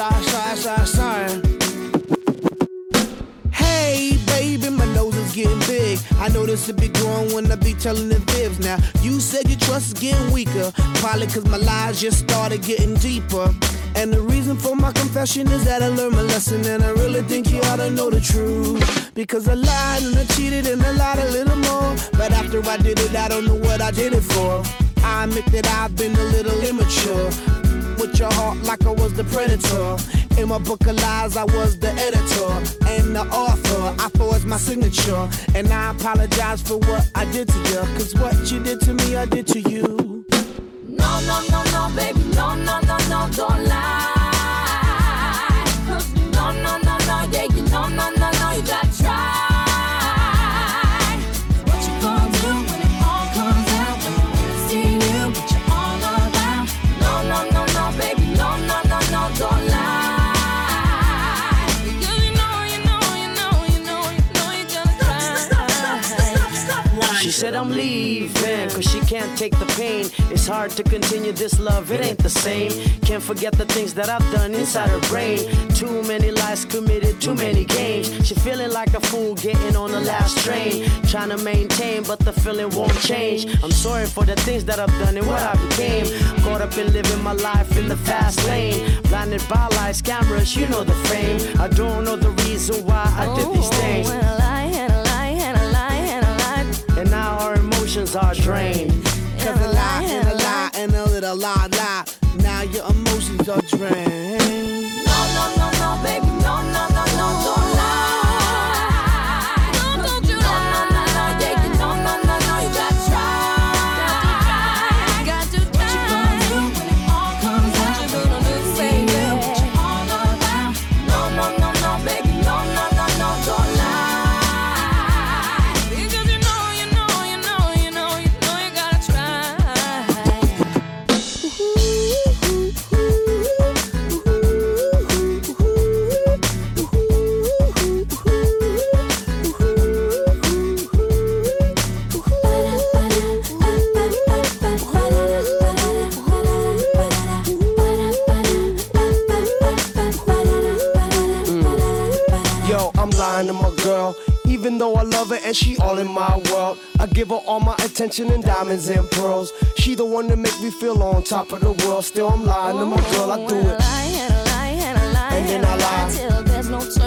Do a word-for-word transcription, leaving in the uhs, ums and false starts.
sorry, sorry, sorry, sorry. Hey, baby, my nose is getting big. I know this will be growing when I be telling the fibs. Now, you said your trust is getting weaker. Probably cause my lies just started getting deeper. And the reason for my confession is that I learned my lesson. And I really think you ought to know the truth. Because I lied and I cheated and I lied a little more. But after I did it, I don't know what I did it for. I admit that I've been a little immature. With your heart like I was the predator. In my book of lies, I was the editor and the author. I forged my signature, and I apologize for what I did to you. Cause what you did to me, I did to you. No, no, no, no, baby, no, no, no, no, don't lie. No, no, no, no, yeah, you no, no, no, no, you gotta try. What you gonna do when it all comes out? When you see you, what you all about? No, no, no, no, baby, no, no, no, no, don't lie. She said I'm leaving cause she can't take the pain. It's hard to continue this love, it ain't the same. Can't forget the things that I've done inside her brain. Too many lies committed, too many games. She feeling like a fool getting on the last train. Trying to maintain but the feeling won't change. I'm sorry for the things that I've done and what I became. Caught up in living my life in the fast lane. Blinded by lights, cameras, you know the fame. I don't know the reason why I did these things. And now our emotions are drained. Cause a lie and a lie and a little lie, lie. Now your emotions are drained. No, no, no, no, baby, no, no, no, no, don't lie. No, don't you lie. No, no, no, no, yeah, you no, no, no, no, you gotta try. Got to try. What you gonna do when it all comes out? What you gonna do, baby? What you all about? No, no, no, no, baby, no, no, no, no, don't lie. To my girl, even though I love her and she all in my world. I give her all my attention and diamonds and pearls. She the one that make me feel on top of the world. Still I'm lying to my girl, I do it. And then I lie.